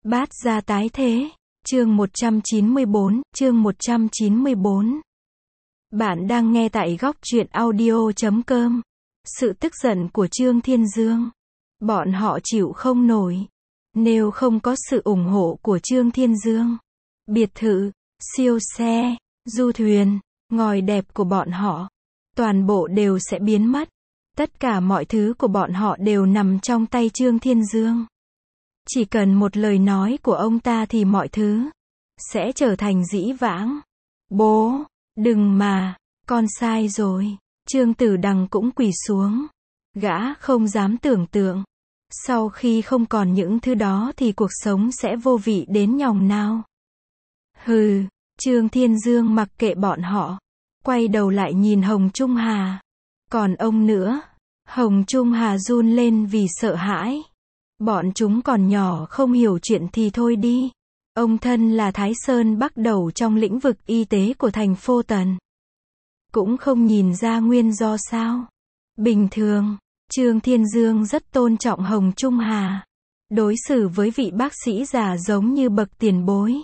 Bát gia tái thế. Chương 194. Bạn đang nghe tại góc truyện audio.com. Sự tức giận của Trương Thiên Dương. Bọn họ chịu không nổi. Nếu không có sự ủng hộ của Trương Thiên Dương, biệt thự, siêu xe, du thuyền, ngòi đẹp của bọn họ, toàn bộ đều sẽ biến mất. Tất cả mọi thứ của bọn họ đều nằm trong tay Trương Thiên Dương. Chỉ cần một lời nói của ông ta thì mọi thứ sẽ trở thành dĩ vãng. Bố, đừng mà, con sai rồi. Trương Tử Đằng cũng quỳ xuống. Gã không dám tưởng tượng, sau khi không còn những thứ đó thì cuộc sống sẽ vô vị đến nhòng nào. Hừ, Trương Thiên Dương mặc kệ bọn họ, quay đầu lại nhìn Hồng Trung Hà. Còn ông nữa? Hồng Trung Hà run lên vì sợ hãi. Bọn chúng còn nhỏ không hiểu chuyện thì thôi đi. Ông thân là Thái Sơn bắt đầu trong lĩnh vực y tế của thành phố Tần. Cũng không nhìn ra nguyên do sao. Bình thường, Trương Thiên Dương rất tôn trọng Hồng Trung Hà. Đối xử với vị bác sĩ già giống như bậc tiền bối.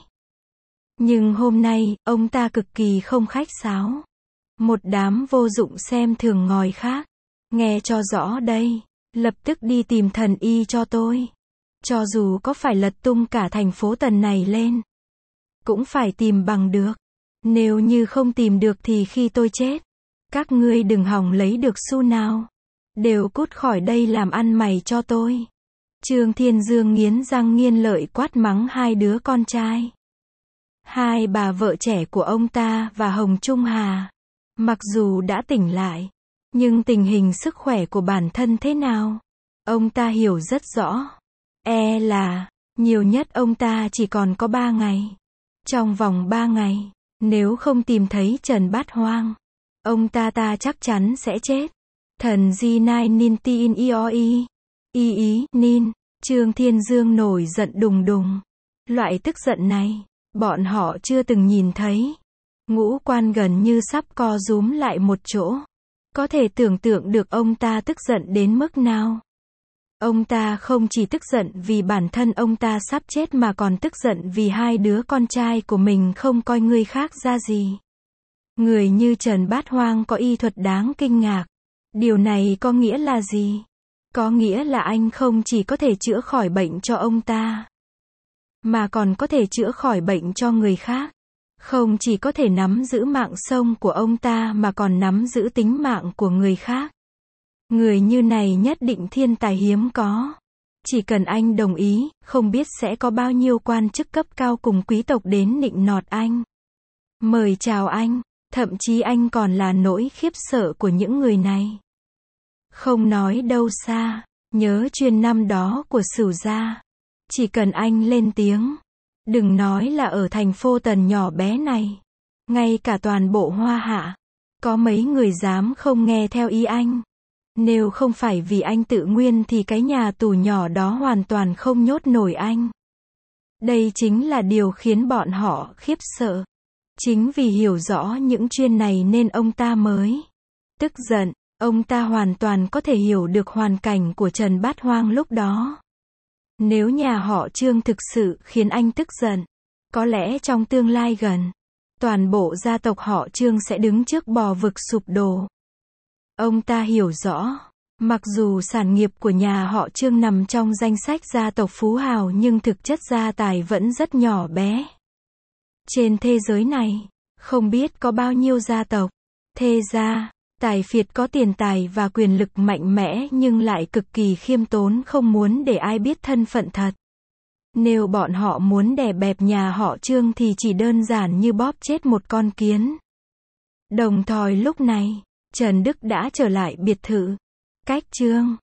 Nhưng hôm nay, ông ta cực kỳ không khách sáo. Một đám vô dụng xem thường ngòi khác. Nghe cho rõ đây. Lập tức đi tìm thần y cho tôi. Cho dù có phải lật tung cả thành phố Tần này lên, cũng phải tìm bằng được. Nếu như không tìm được thì khi tôi chết, các ngươi đừng hòng lấy được xu nào. Đều cút khỏi đây làm ăn mày cho tôi. Trương Thiên Dương nghiến răng nghiến lợi quát mắng hai đứa con trai. Hai bà vợ trẻ của ông ta và Hồng Trung Hà. Mặc dù đã tỉnh lại, nhưng tình hình sức khỏe của bản thân thế nào, ông ta hiểu rất rõ. Là, nhiều nhất ông ta chỉ còn có 3 ngày. Trong vòng 3 ngày, nếu không tìm thấy Trần Bát Hoang, ông ta chắc chắn sẽ chết. Thần di nai nin tin ioi. Nin. Trương Thiên Dương nổi giận đùng đùng. Loại tức giận này, bọn họ chưa từng nhìn thấy. Ngũ quan gần như sắp co rúm lại một chỗ. Có thể tưởng tượng được ông ta tức giận đến mức nào. Ông ta không chỉ tức giận vì bản thân ông ta sắp chết mà còn tức giận vì hai đứa con trai của mình không coi người khác ra gì. Người như Trần Bát Hoang có y thuật đáng kinh ngạc. Điều này có nghĩa là gì? Có nghĩa là anh không chỉ có thể chữa khỏi bệnh cho ông ta, mà còn có thể chữa khỏi bệnh cho người khác. Không chỉ có thể nắm giữ mạng sống của ông ta mà còn nắm giữ tính mạng của người khác. Người như này nhất định thiên tài hiếm có. Chỉ cần anh đồng ý, không biết sẽ có bao nhiêu quan chức cấp cao cùng quý tộc đến nịnh nọt anh. Mời chào anh, thậm chí anh còn là nỗi khiếp sợ của những người này. Không nói đâu xa, nhớ chuyên năm đó của Sửu gia. Chỉ cần anh lên tiếng, đừng nói là ở thành phố Tần nhỏ bé này, ngay cả toàn bộ Hoa Hạ, có mấy người dám không nghe theo ý anh. Nếu không phải vì anh tự nguyên thì cái nhà tù nhỏ đó hoàn toàn không nhốt nổi anh. Đây chính là điều khiến bọn họ khiếp sợ. Chính vì hiểu rõ những chuyện này nên ông ta mới tức giận. Ông ta hoàn toàn có thể hiểu được hoàn cảnh của Trần Bát Hoang lúc đó. Nếu nhà họ Trương thực sự khiến anh tức giận, có lẽ trong tương lai gần, toàn bộ gia tộc họ Trương sẽ đứng trước bờ vực sụp đổ. Ông ta hiểu rõ, mặc dù sản nghiệp của nhà họ Trương nằm trong danh sách gia tộc phú hào nhưng thực chất gia tài vẫn rất nhỏ bé. Trên thế giới này, không biết có bao nhiêu gia tộc, thế gia, tài phiệt có tiền tài và quyền lực mạnh mẽ nhưng lại cực kỳ khiêm tốn không muốn để ai biết thân phận thật. Nếu bọn họ muốn đè bẹp nhà họ Trương thì chỉ đơn giản như bóp chết một con kiến. Đồng thời lúc này, Trần Đức đã trở lại biệt thự. Cách Trương